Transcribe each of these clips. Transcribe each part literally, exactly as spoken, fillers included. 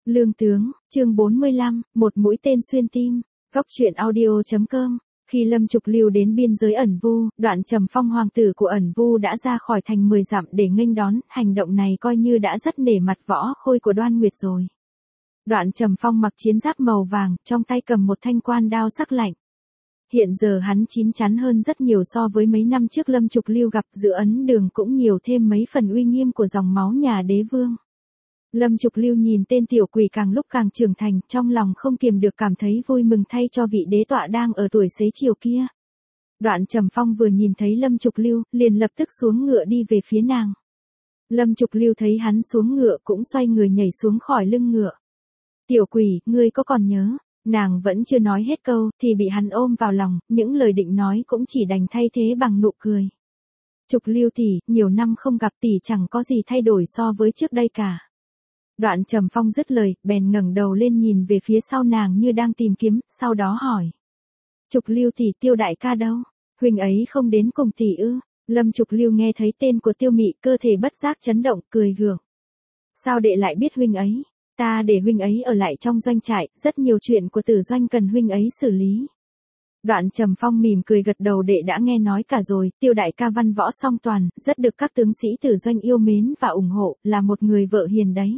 Lương tướng, chương bốn mươi lăm, một mũi tên xuyên tim. Góc truyện audio.com. Khi Lâm Trục Lưu đến biên giới ẩn vu, Đoạn Trầm Phong hoàng tử của ẩn vu đã ra khỏi thành mười dặm để nghênh đón, hành động này coi như đã rất nể mặt võ khôi của Đoan Nguyệt rồi. Đoạn Trầm Phong mặc chiến giáp màu vàng, trong tay cầm một thanh quan đao sắc lạnh. Hiện giờ hắn chín chắn hơn rất nhiều so với mấy năm trước Lâm Trục Lưu gặp, giữa ấn đường cũng nhiều thêm mấy phần uy nghiêm của dòng máu nhà đế vương. Lâm Trục Lưu nhìn tên tiểu quỷ càng lúc càng trưởng thành, trong lòng không kiềm được cảm thấy vui mừng thay cho vị đế tọa đang ở tuổi xế chiều kia. Đoạn Trầm Phong vừa nhìn thấy Lâm Trục Lưu, liền lập tức xuống ngựa đi về phía nàng. Lâm Trục Lưu thấy hắn xuống ngựa cũng xoay người nhảy xuống khỏi lưng ngựa. Tiểu quỷ, ngươi có còn nhớ? Nàng vẫn chưa nói hết câu, thì bị hắn ôm vào lòng, những lời định nói cũng chỉ đành thay thế bằng nụ cười. Trục Lưu tỷ, nhiều năm không gặp tỷ chẳng có gì thay đổi so với trước đây cả. Đoạn Trầm Phong dứt lời, bèn ngẩng đầu lên nhìn về phía sau nàng như đang tìm kiếm, sau đó hỏi. Trục Lưu tỷ, Tiêu đại ca đâu? Huynh ấy không đến cùng tỷ ư? Lâm Trục Lưu nghe thấy tên của Tiêu Mị, cơ thể bất giác chấn động, cười gượng. Sao đệ lại biết huynh ấy? Ta để huynh ấy ở lại trong doanh trại, rất nhiều chuyện của tử doanh cần huynh ấy xử lý. Đoạn Trầm Phong mỉm cười gật đầu, đệ đã nghe nói cả rồi, Tiêu đại ca văn võ song toàn, rất được các tướng sĩ tử doanh yêu mến và ủng hộ, là một người vợ hiền đấy.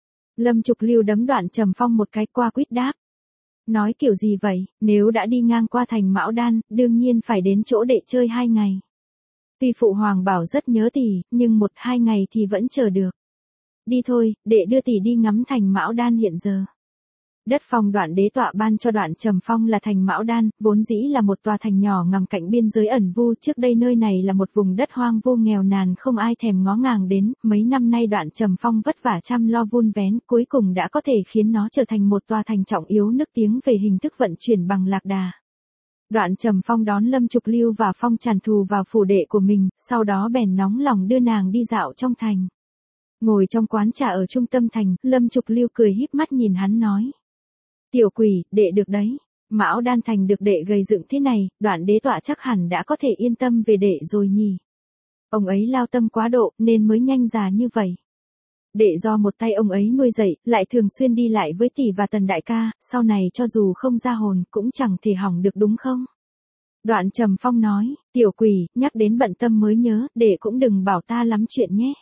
Lâm Trục Lưu đấm Đoạn Trầm Phong một cái, qua quýt đáp. Nói kiểu gì vậy, nếu đã đi ngang qua thành Mão Đan, đương nhiên phải đến chỗ đệ chơi hai ngày. Tuy phụ hoàng bảo rất nhớ tỷ, nhưng một hai ngày thì vẫn chờ được. Đi thôi, đệ đưa tỷ đi ngắm thành Mão Đan hiện giờ. Đất phong Đoạn đế tọa ban cho Đoạn Trầm Phong là thành Mão Đan, vốn dĩ là một tòa thành nhỏ nằm cạnh biên giới ẩn vu, trước đây nơi này là một vùng đất hoang vu nghèo nàn không ai thèm ngó ngàng đến, mấy năm nay Đoạn Trầm Phong vất vả chăm lo vun vén, cuối cùng đã có thể khiến nó trở thành một tòa thành trọng yếu nức tiếng về hình thức vận chuyển bằng lạc đà. Đoạn Trầm Phong đón Lâm Trục Lưu và Phong Tràn Thù vào phủ đệ của mình, sau đó bèn nóng lòng đưa nàng đi dạo trong thành. Ngồi trong quán trà ở trung tâm thành, Lâm Trục Lưu cười híp mắt nhìn hắn nói. Tiểu quỷ, đệ được đấy. Mão Đan thành được đệ gầy dựng thế này, Đoạn đế tọa chắc hẳn đã có thể yên tâm về đệ rồi nhỉ. Ông ấy lao tâm quá độ, nên mới nhanh già như vậy. Đệ do một tay ông ấy nuôi dạy, lại thường xuyên đi lại với tỷ và Tần đại ca, sau này cho dù không ra hồn, cũng chẳng thể hỏng được đúng không? Đoạn Trầm Phong nói, tiểu quỷ, nhắc đến bận tâm mới nhớ, đệ cũng đừng bảo ta lắm chuyện nhé.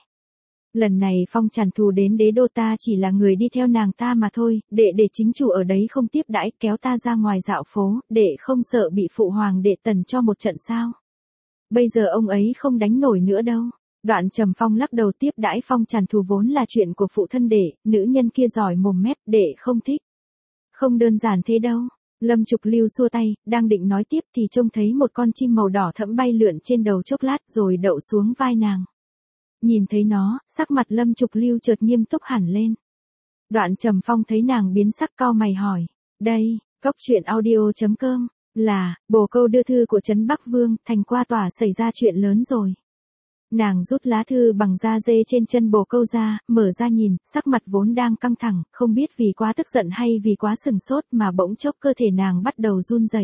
Lần này Phong Tràn Thù đến đế đô, ta chỉ là người đi theo nàng ta mà thôi, đệ để chính chủ ở đấy không tiếp đãi, kéo ta ra ngoài dạo phố, đệ không sợ bị phụ hoàng đệ Tần cho một trận sao? Bây giờ ông ấy không đánh nổi nữa đâu. Đoạn Trầm Phong lắc đầu, tiếp đãi Phong Tràn Thù vốn là chuyện của phụ thân đệ, nữ nhân kia giỏi mồm mép, đệ không thích. Không đơn giản thế đâu. Lâm Trục Lưu xua tay, đang định nói tiếp thì trông thấy một con chim màu đỏ thẫm bay lượn trên đầu chốc lát rồi đậu xuống vai nàng. Nhìn thấy nó, sắc mặt Lâm Trục Lưu chợt nghiêm túc hẳn lên. Đoạn Trầm Phong thấy nàng biến sắc, cau mày hỏi. Đây, góc truyện audio.com, là, bồ câu đưa thư của Trấn Bắc Vương, thành Qua Tỏa xảy ra chuyện lớn rồi. Nàng rút lá thư bằng da dê trên chân bồ câu ra, mở ra nhìn, sắc mặt vốn đang căng thẳng, không biết vì quá tức giận hay vì quá sừng sốt mà bỗng chốc cơ thể nàng bắt đầu run rẩy.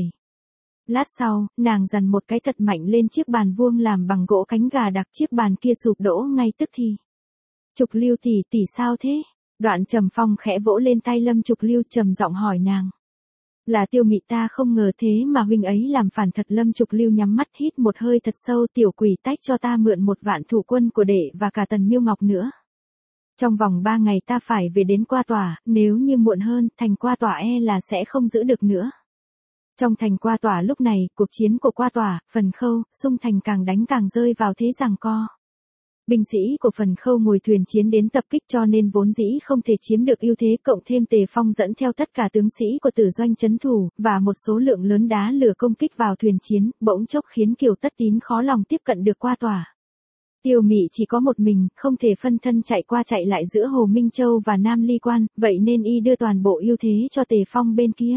Lát sau, nàng dằn một cái thật mạnh lên chiếc bàn vuông làm bằng gỗ cánh gà đặc, chiếc bàn kia sụp đổ ngay tức thì. Trục Lưu tỷ, tỷ sao thế? Đoạn Trầm Phong khẽ vỗ lên tay Lâm Trục Lưu, trầm giọng hỏi nàng. Là Tiêu Mị, ta không ngờ thế mà huynh ấy làm phản thật. Lâm Trục Lưu nhắm mắt hít một hơi thật sâu, tiểu quỷ, tách cho ta mượn một vạn thủ quân của đệ và cả Tần Miêu Ngọc nữa. Trong vòng ba ngày ta phải về đến Qua Tỏa, nếu như muộn hơn, thành Qua Tỏa e là sẽ không giữ được nữa. Trong thành Qua Tỏa lúc này, cuộc chiến của Qua Tỏa, Phần Khâu, xung thành càng đánh càng rơi vào thế giằng co. Binh sĩ của Phần Khâu ngồi thuyền chiến đến tập kích cho nên vốn dĩ không thể chiếm được ưu thế, cộng thêm Tề Phong dẫn theo tất cả tướng sĩ của Tử doanh trấn thủ, và một số lượng lớn đá lửa công kích vào thuyền chiến, bỗng chốc khiến Kiều Tất Tín khó lòng tiếp cận được Qua Tỏa. Tiêu Mị chỉ có một mình, không thể phân thân chạy qua chạy lại giữa Hồ Minh Châu và Nam Ly Quan, vậy nên y đưa toàn bộ ưu thế cho Tề Phong bên kia.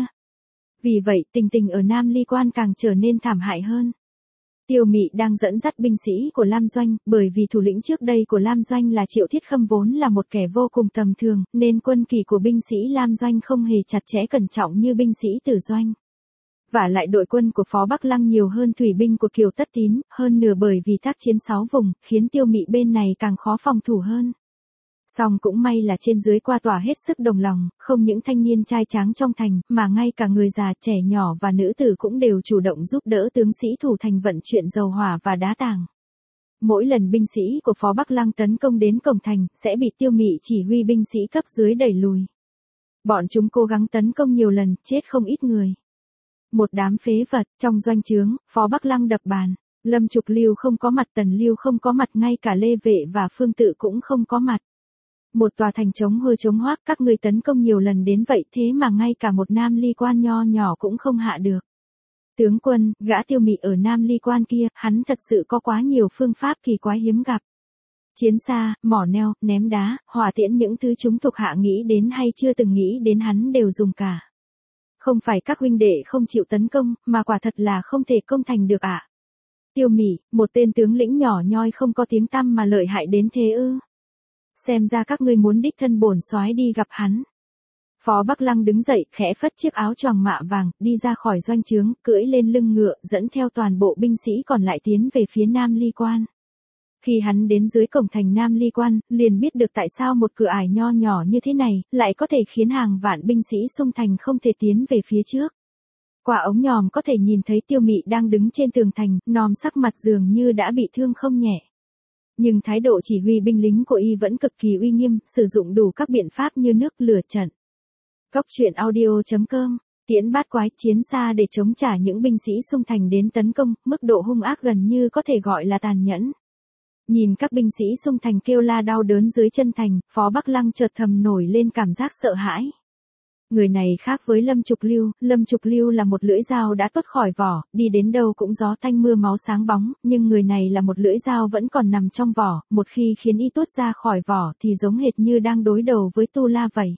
Vì vậy, tình tình ở Nam Ly Quan càng trở nên thảm hại hơn. Tiêu Mị đang dẫn dắt binh sĩ của Lam Doanh, bởi vì thủ lĩnh trước đây của Lam Doanh là Triệu Thiết Khâm vốn là một kẻ vô cùng tầm thường, nên quân kỳ của binh sĩ Lam Doanh không hề chặt chẽ cẩn trọng như binh sĩ Tử Doanh. Và lại đội quân của Phó Bắc Lăng nhiều hơn thủy binh của Kiều Tất Tín, hơn nửa bởi vì tác chiến sáu vùng, khiến Tiêu Mị bên này càng khó phòng thủ hơn. Song cũng may là trên dưới qua tòa hết sức đồng lòng, không những thanh niên trai tráng trong thành, mà ngay cả người già, trẻ nhỏ và nữ tử cũng đều chủ động giúp đỡ tướng sĩ thủ thành vận chuyển dầu hỏa và đá tảng. Mỗi lần binh sĩ của Phó Bắc Lăng tấn công đến cổng thành, sẽ bị Tiêu Mị chỉ huy binh sĩ cấp dưới đẩy lùi. Bọn chúng cố gắng tấn công nhiều lần, chết không ít người. Một đám phế vật, trong doanh trướng, Phó Bắc Lăng đập bàn. Lâm Trục Lưu không có mặt, Tần Lưu không có mặt, ngay cả Lê Vệ và Phương Tự cũng không có mặt. Một tòa thành chống hôi chống hoác, các ngươi tấn công nhiều lần đến vậy thế mà ngay cả một Nam Ly Quan nho nhỏ cũng không hạ được. Tướng quân, gã Tiêu Mị ở Nam Ly Quan kia, hắn thật sự có quá nhiều phương pháp kỳ quái hiếm gặp. Chiến xa, mỏ neo, ném đá, hỏa tiễn, những thứ chúng thuộc hạ nghĩ đến hay chưa từng nghĩ đến hắn đều dùng cả. Không phải các huynh đệ không chịu tấn công, mà quả thật là không thể công thành được ạ. À? Tiêu Mị, một tên tướng lĩnh nhỏ nhoi không có tiếng tăm mà lợi hại đến thế ư? Xem ra các ngươi muốn đích thân bổn soái đi gặp hắn. Phó Bắc Lăng đứng dậy, khẽ phất chiếc áo choàng mạ vàng, đi ra khỏi doanh trướng, cưỡi lên lưng ngựa, dẫn theo toàn bộ binh sĩ còn lại tiến về phía Nam Ly Quan. Khi hắn đến dưới cổng thành Nam Ly Quan, liền biết được tại sao một cửa ải nho nhỏ như thế này, lại có thể khiến hàng vạn binh sĩ xung thành không thể tiến về phía trước. Qua ống nhòm có thể nhìn thấy Tiêu Mị đang đứng trên tường thành, nòm sắc mặt dường như đã bị thương không nhẹ. Nhưng thái độ chỉ huy binh lính của y vẫn cực kỳ uy nghiêm, sử dụng đủ các biện pháp như nước lửa trận. Cốc truyện audio chấm com, tiễn bát quái, chiến xa để chống trả những binh sĩ xung thành đến tấn công, mức độ hung ác gần như có thể gọi là tàn nhẫn. Nhìn các binh sĩ xung thành kêu la đau đớn dưới chân thành, Phó Bắc Lăng chợt thầm nổi lên cảm giác sợ hãi. Người này khác với Lâm Trục Lưu, Lâm Trục Lưu là một lưỡi dao đã tuốt khỏi vỏ, đi đến đâu cũng gió tanh mưa máu sáng bóng, nhưng người này là một lưỡi dao vẫn còn nằm trong vỏ, một khi khiến y tuốt ra khỏi vỏ thì giống hệt như đang đối đầu với Tu La vậy.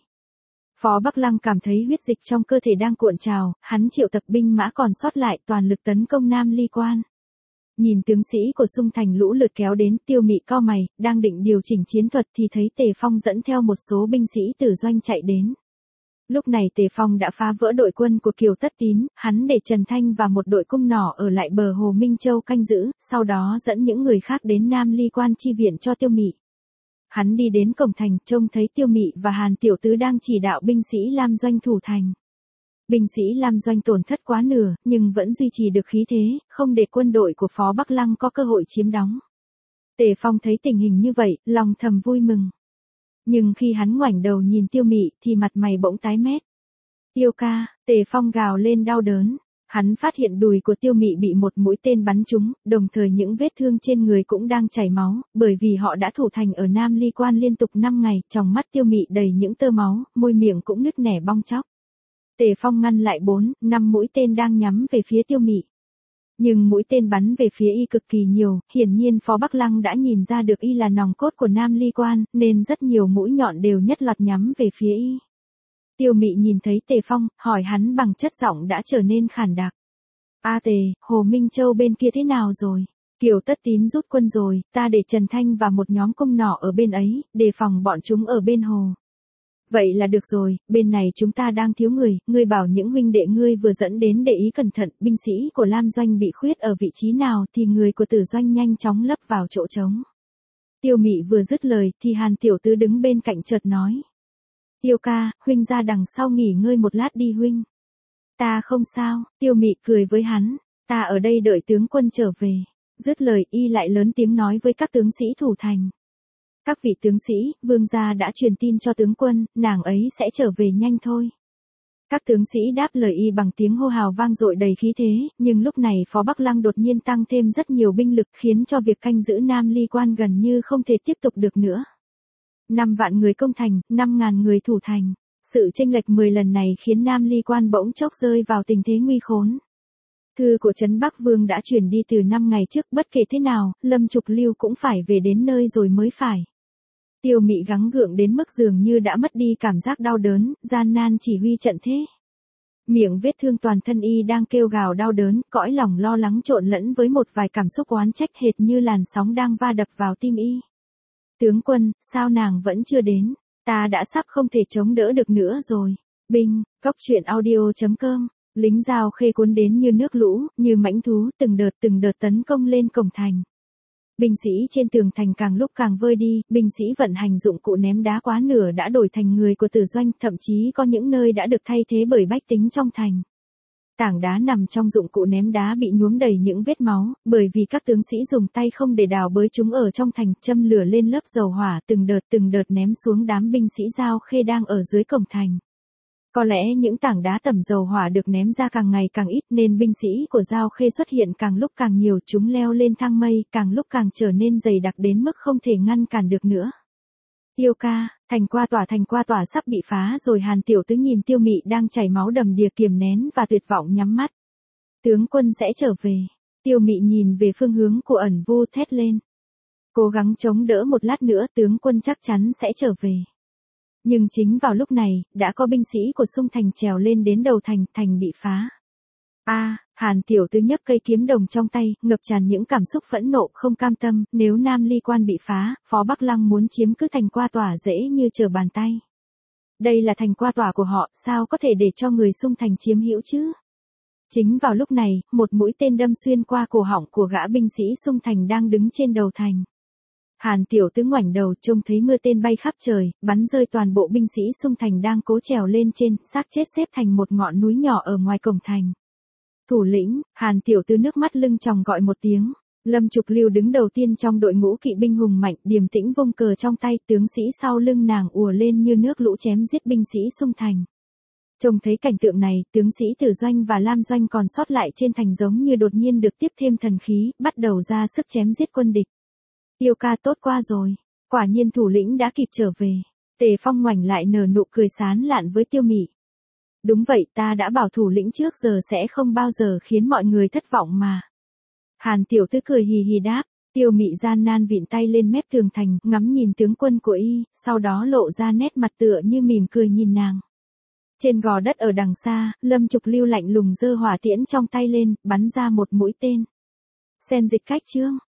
Phó Bắc Lăng cảm thấy huyết dịch trong cơ thể đang cuộn trào, hắn triệu tập binh mã còn sót lại toàn lực tấn công Nam Ly Quan. Nhìn tướng sĩ của xung thành lũ lượt kéo đến, Tiêu Mị cau mày, đang định điều chỉnh chiến thuật thì thấy Tề Phong dẫn theo một số binh sĩ từ doanh chạy đến. Lúc này Tề Phong đã phá vỡ đội quân của Kiều Tất Tín, hắn để Trần Thanh và một đội cung nỏ ở lại bờ hồ Minh Châu canh giữ, sau đó dẫn những người khác đến Nam Ly Quan chi viện cho Tiêu Mị. Hắn đi đến cổng thành, trông thấy Tiêu Mị và Hàn Tiểu Tứ đang chỉ đạo binh sĩ Lam Doanh thủ thành. Binh sĩ Lam Doanh tổn thất quá nửa, nhưng vẫn duy trì được khí thế, không để quân đội của Phó Bắc Lăng có cơ hội chiếm đóng. Tề Phong thấy tình hình như vậy, lòng thầm vui mừng. Nhưng khi hắn ngoảnh đầu nhìn Tiêu Mị thì mặt mày bỗng tái mét. Tiêu ca, Tề Phong gào lên đau đớn. Hắn phát hiện đùi của Tiêu Mị bị một mũi tên bắn trúng, đồng thời những vết thương trên người cũng đang chảy máu, bởi vì họ đã thủ thành ở Nam Ly Quan liên tục năm ngày, trong mắt Tiêu Mị đầy những tơ máu, môi miệng cũng nứt nẻ bong tróc. Tề Phong ngăn lại bốn, năm mũi tên đang nhắm về phía Tiêu Mị. Nhưng mũi tên bắn về phía y cực kỳ nhiều, hiển nhiên Phó Bắc Lăng đã nhìn ra được y là nòng cốt của Nam Ly Quan, nên rất nhiều mũi nhọn đều nhất loạt nhắm về phía y. Tiêu Mị nhìn thấy Tề Phong, hỏi hắn bằng chất giọng đã trở nên khàn đặc. A Tề, Hồ Minh Châu bên kia thế nào rồi? Kiều Tất Tín rút quân rồi, ta để Trần Thanh và một nhóm cung nỏ ở bên ấy, đề phòng bọn chúng ở bên hồ. Vậy là được rồi, bên này chúng ta đang thiếu người, ngươi bảo những huynh đệ ngươi vừa dẫn đến để ý cẩn thận, binh sĩ của Lam Doanh bị khuyết ở vị trí nào thì người của Tử Doanh nhanh chóng lấp vào chỗ trống. Tiêu Mị vừa dứt lời thì Hàn Tiểu Tứ đứng bên cạnh chợt nói. Tiêu ca, huynh ra đằng sau nghỉ ngơi một lát đi huynh. Ta không sao, Tiêu Mị cười với hắn, ta ở đây đợi tướng quân trở về. Dứt lời y lại lớn tiếng nói với các tướng sĩ thủ thành. Các vị tướng sĩ, vương gia đã truyền tin cho tướng quân, nàng ấy sẽ trở về nhanh thôi. Các tướng sĩ đáp lời y bằng tiếng hô hào vang dội đầy khí thế, nhưng lúc này Phó Bắc Lăng đột nhiên tăng thêm rất nhiều binh lực khiến cho việc canh giữ Nam Ly Quan gần như không thể tiếp tục được nữa. Năm vạn người công thành, năm ngàn người thủ thành. Sự chênh lệch mười lần này khiến Nam Ly Quan bỗng chốc rơi vào tình thế nguy khốn. Thư của Trấn Bắc Vương đã chuyển đi từ năm ngày trước, bất kể thế nào, Lâm Trục Lưu cũng phải về đến nơi rồi mới phải. Tiêu Mị gắng gượng đến mức dường như đã mất đi cảm giác đau đớn, gian nan chỉ huy trận thế. Miệng vết thương toàn thân y đang kêu gào đau đớn, cõi lòng lo lắng trộn lẫn với một vài cảm xúc oán trách hệt như làn sóng đang va đập vào tim y. Tướng quân, sao nàng vẫn chưa đến? Ta đã sắp không thể chống đỡ được nữa rồi. Binh, cốc truyện audio chấm com, lính Dao Khê cuốn đến như nước lũ, như mãnh thú, từng đợt từng đợt tấn công lên cổng thành. Binh sĩ trên tường thành càng lúc càng vơi đi, binh sĩ vận hành dụng cụ ném đá quá nửa đã đổi thành người của Tử Doanh, thậm chí có những nơi đã được thay thế bởi bách tính trong thành. Tảng đá nằm trong dụng cụ ném đá bị nhuốm đầy những vết máu, bởi vì các tướng sĩ dùng tay không để đào bới chúng ở trong thành, châm lửa lên lớp dầu hỏa từng đợt từng đợt ném xuống đám binh sĩ Giao Khê đang ở dưới cổng thành. Có lẽ những tảng đá tẩm dầu hỏa được ném ra càng ngày càng ít nên binh sĩ của Giao Khê xuất hiện càng lúc càng nhiều, chúng leo lên thang mây, càng lúc càng trở nên dày đặc đến mức không thể ngăn cản được nữa. Yêu ca, thành qua tỏa thành qua tỏa sắp bị phá rồi. Hàn Tiểu Tứ nhìn Tiêu Mị đang chảy máu đầm đìa kiềm nén và tuyệt vọng nhắm mắt. Tướng quân sẽ trở về. Tiêu Mị nhìn về phương hướng của Ẩn Vu thét lên. Cố gắng chống đỡ một lát nữa, tướng quân chắc chắn sẽ trở về. Nhưng chính vào lúc này, đã có binh sĩ của Xung Thành trèo lên đến đầu thành, thành bị phá. A, à, Hàn Tiểu Tứ nhấc cây kiếm đồng trong tay, ngập tràn những cảm xúc phẫn nộ, không cam tâm, nếu Nam Ly Quan bị phá, Phó Bắc Lăng muốn chiếm cứ thành qua tỏa dễ như trở bàn tay. Đây là thành qua tỏa của họ, sao có thể để cho người Xung Thành chiếm hữu chứ? Chính vào lúc này, một mũi tên đâm xuyên qua cổ họng của gã binh sĩ Xung Thành đang đứng trên đầu thành. Hàn Tiểu Tứ ngoảnh đầu, trông thấy mưa tên bay khắp trời, bắn rơi toàn bộ binh sĩ Xung Thành đang cố trèo lên trên, xác chết xếp thành một ngọn núi nhỏ ở ngoài cổng thành. Thủ lĩnh, Hàn Tiểu Tứ nước mắt lưng tròng gọi một tiếng. Lâm Trục Lưu đứng đầu tiên trong đội ngũ kỵ binh hùng mạnh, điềm tĩnh vung cờ trong tay, tướng sĩ sau lưng nàng ùa lên như nước lũ chém giết binh sĩ Xung Thành. Trông thấy cảnh tượng này, tướng sĩ Tử Doanh và Lam Doanh còn sót lại trên thành giống như đột nhiên được tiếp thêm thần khí, bắt đầu ra sức chém giết quân địch. Yêu ca tốt qua rồi, quả nhiên thủ lĩnh đã kịp trở về. Tề Phong ngoảnh lại nở nụ cười sán lạn với Tiêu Mị. Đúng vậy, ta đã bảo thủ lĩnh trước giờ sẽ không bao giờ khiến mọi người thất vọng mà. Hàn Tiểu Tứ cười hì hì đáp. Tiêu Mị gian nan vịn tay lên mép tường thành, ngắm nhìn tướng quân của y, sau đó lộ ra nét mặt tựa như mỉm cười nhìn nàng. Trên gò đất ở đằng xa, Lâm Trục Lưu lạnh lùng giơ hỏa tiễn trong tay lên, bắn ra một mũi tên. Xen dịch cách chương.